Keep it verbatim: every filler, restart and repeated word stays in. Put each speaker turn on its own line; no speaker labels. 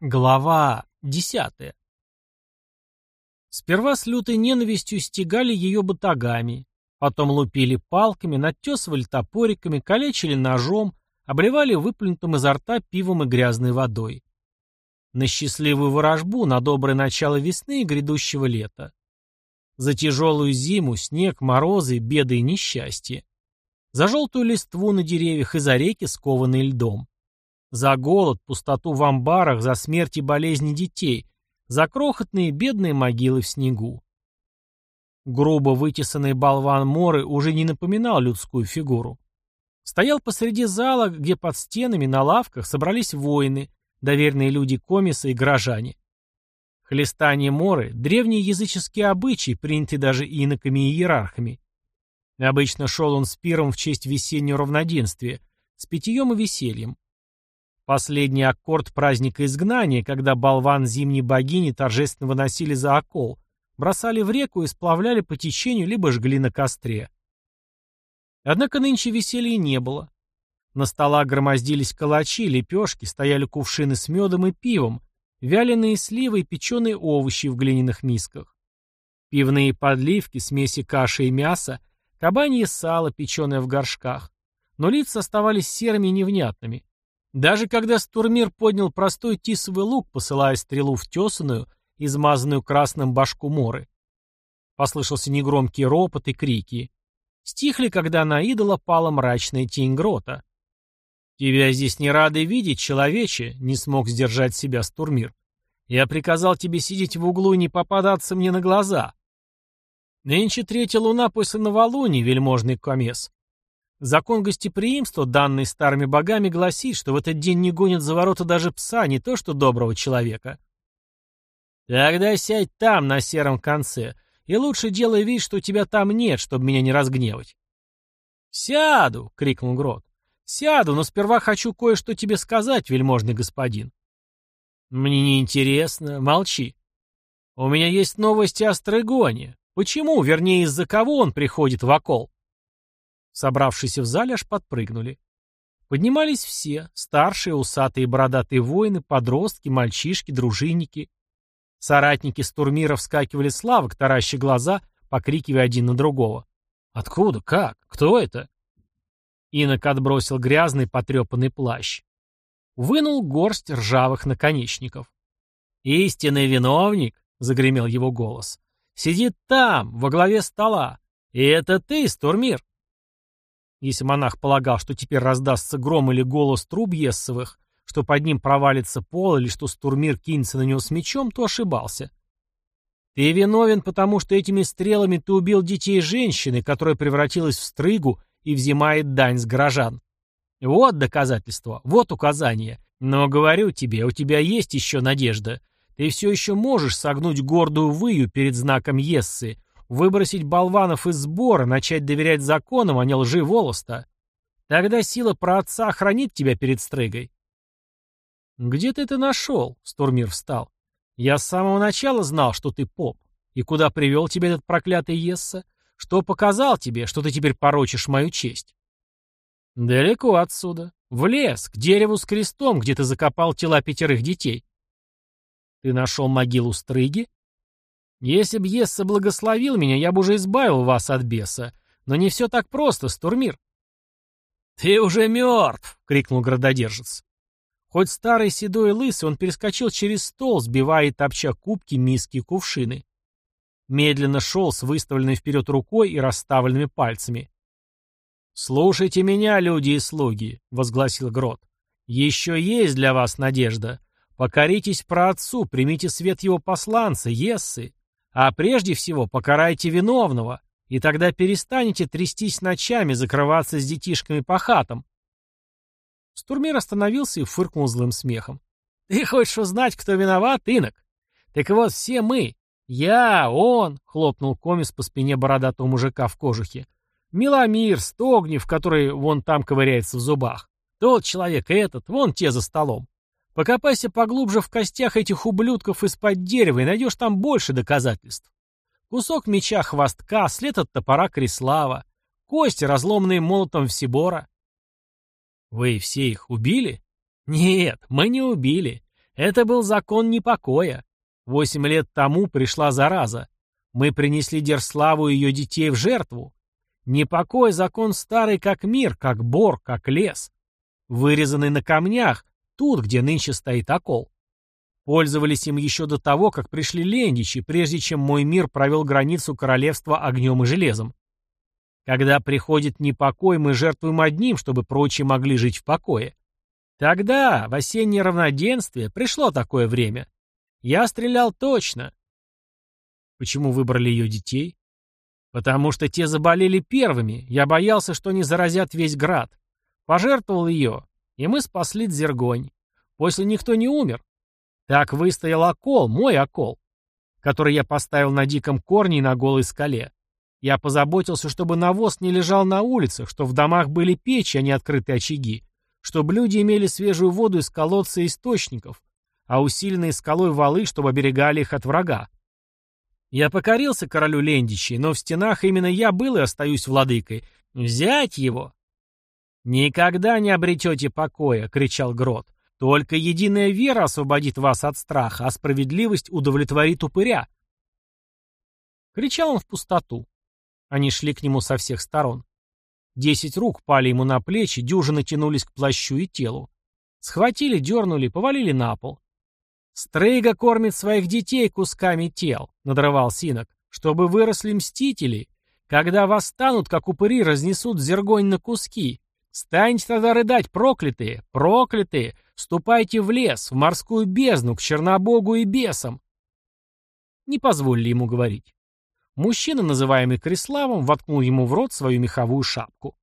Глава десятая. Сперва с лютой ненавистью стегали ее батагами, потом лупили палками, надтесывали топориками, калечили ножом, обливали выплюнутым изо рта пивом и грязной водой. На счастливую ворожбу, на доброе начало весны и грядущего лета. За тяжелую зиму, снег, морозы, беды и несчастья. За желтую листву на деревьях и за реки, скованные льдом. За голод, пустоту в амбарах, за смерть и болезни детей, за крохотные бедные могилы в снегу. Грубо вытесанный болван Моры уже не напоминал людскую фигуру. Стоял посреди зала, где под стенами на лавках собрались воины, доверенные люди комиса и горожане. Хлестание Моры – древний языческий обычай, принятый даже иноками и иерархами. Обычно шел он с пиром в честь весеннего равноденствия, с питьем и весельем. Последний аккорд праздника изгнания, когда болван зимней богини торжественно выносили за окол, бросали в реку и сплавляли по течению, либо жгли на костре. Однако нынче веселья не было. На столах громоздились калачи, лепешки, стояли кувшины с медом и пивом, вяленые сливы и печеные овощи в глиняных мисках. Пивные подливки, смеси каши и мяса, кабанье сало, печеное в горшках. Но лица оставались серыми и невнятными. Даже когда Стурмир поднял простой тисовый лук, посылая стрелу в тесаную, измазанную красным башку Моры. Послышался негромкий ропот и крики. Стихли, когда на идола пала мрачная тень грота. «Тебя здесь не рады видеть, человече», — не смог сдержать себя Стурмир. «Я приказал тебе сидеть в углу и не попадаться мне на глаза». «Нынче третья луна после новолуния, вельможный комес. Закон гостеприимства, данный старыми богами, гласит, что в этот день не гонят за ворота даже пса, не то что доброго человека». «Тогда сядь там, на сером конце, и лучше делай вид, что тебя там нет, чтобы меня не разгневать». «Сяду!» — крикнул Грот. «Сяду, но сперва хочу кое-что тебе сказать, вельможный господин». «Мне не интересно, молчи. У меня есть новости о Стрыгоне. Почему, вернее, из-за кого он приходит в окол?» Собравшиеся в зале аж подпрыгнули. Поднимались все, старшие, усатые, бородатые воины, подростки, мальчишки, дружинники. Соратники Стурмира вскакивали с лавок, тараща глаза, покрикивая один на другого. «Откуда? Как? Кто это?» Инок отбросил грязный потрепанный плащ. Вынул горсть ржавых наконечников. «Истинный виновник», — загремел его голос, — «сидит там, во главе стола. И это ты, Стурмир». Если монах полагал, что теперь раздастся гром или голос труб ессовых, что под ним провалится пол или что Стурмир кинется на него с мечом, то ошибался. «Ты виновен, потому что этими стрелами ты убил детей женщины, которая превратилась в стрыгу и взимает дань с горожан. Вот доказательство, вот указание. Но говорю тебе, у тебя есть еще надежда. Ты все еще можешь согнуть гордую выю перед знаком Ессы, выбросить болванов из сбора, начать доверять законам, а не лжи волоста. Тогда сила праотца хранит тебя перед стрыгой». «Где ты это нашел?» — Стурмир встал. «Я с самого начала знал, что ты поп. И куда привел тебя этот проклятый Есса? Что показал тебе, что ты теперь порочишь мою честь?» «Далеко отсюда. В лес, к дереву с крестом, где ты закопал тела пятерых детей». «Ты нашел могилу Стрыги?» «Если б Есса благословил меня, я бы уже избавил вас от беса. Но не все так просто, Стурмир». «Ты уже мертв!» — крикнул градодержец. Хоть старый седой и лысый, он перескочил через стол, сбивая и топча кубки, миски и кувшины. Медленно шел с выставленной вперед рукой и расставленными пальцами. «Слушайте меня, люди и слуги», — возгласил Грот. «Еще есть для вас надежда. Покоритесь праотцу, примите свет его посланца, Ессы. А прежде всего покарайте виновного, и тогда перестанете трястись ночами, закрываться с детишками по хатам». Стурмир остановился и фыркнул злым смехом. «Ты хочешь узнать, кто виноват, инок? Так вот, все мы. Я, он, — хлопнул комис по спине бородатого мужика в кожухе. Миломир, Стогнев, который вон там ковыряется в зубах. Тот человек, этот, вон те за столом. Покопайся поглубже в костях этих ублюдков из-под дерева и найдешь там больше доказательств. Кусок меча хвостка, след от топора Крислава, кости, разломанные молотом Всебора. Вы все их убили? Нет, мы не убили. Это был закон непокоя. Восемь лет тому пришла зараза. Мы принесли Дерславу и ее детей в жертву. Непокой — закон старый, как мир, как бор, как лес. Вырезанный на камнях, тут, где нынче стоит окол. Пользовались им еще до того, как пришли лендичи, прежде чем мой мир провел границу королевства огнем и железом. Когда приходит непокой, мы жертвуем одним, чтобы прочие могли жить в покое. Тогда, в осеннее равноденствие, пришло такое время. Я стрелял точно. Почему выбрали ее детей? Потому что те заболели первыми. Я боялся, что они заразят весь град. Пожертвовал ее, и мы спасли Дзергонь. После никто не умер. Так выстоял окол, мой окол, который я поставил на диком корне и на голой скале. Я позаботился, чтобы навоз не лежал на улицах, что в домах были печи, а не открытые очаги, чтобы люди имели свежую воду из колодца и источников, а усиленные скалой валы, чтобы оберегали их от врага. Я покорился королю Лендичей, но в стенах именно я был и остаюсь владыкой. Взять его! «Никогда не обретете покоя!» — кричал Грот. «Только единая вера освободит вас от страха, а справедливость удовлетворит упыря!» Кричал он в пустоту. Они шли к нему со всех сторон. Десять рук пали ему на плечи, дюжины тянулись к плащу и телу. Схватили, дернули, повалили на пол. «Стрыга кормит своих детей кусками тел», — надрывал Синок, — «чтобы выросли мстители. Когда восстанут, как упыри, разнесут Дзергонь на куски. Станьте тогда рыдать, проклятые, проклятые, ступайте в лес, в морскую бездну, к Чернобогу и бесам». Не позволили ему говорить. Мужчина, называемый Криславом, воткнул ему в рот свою меховую шапку.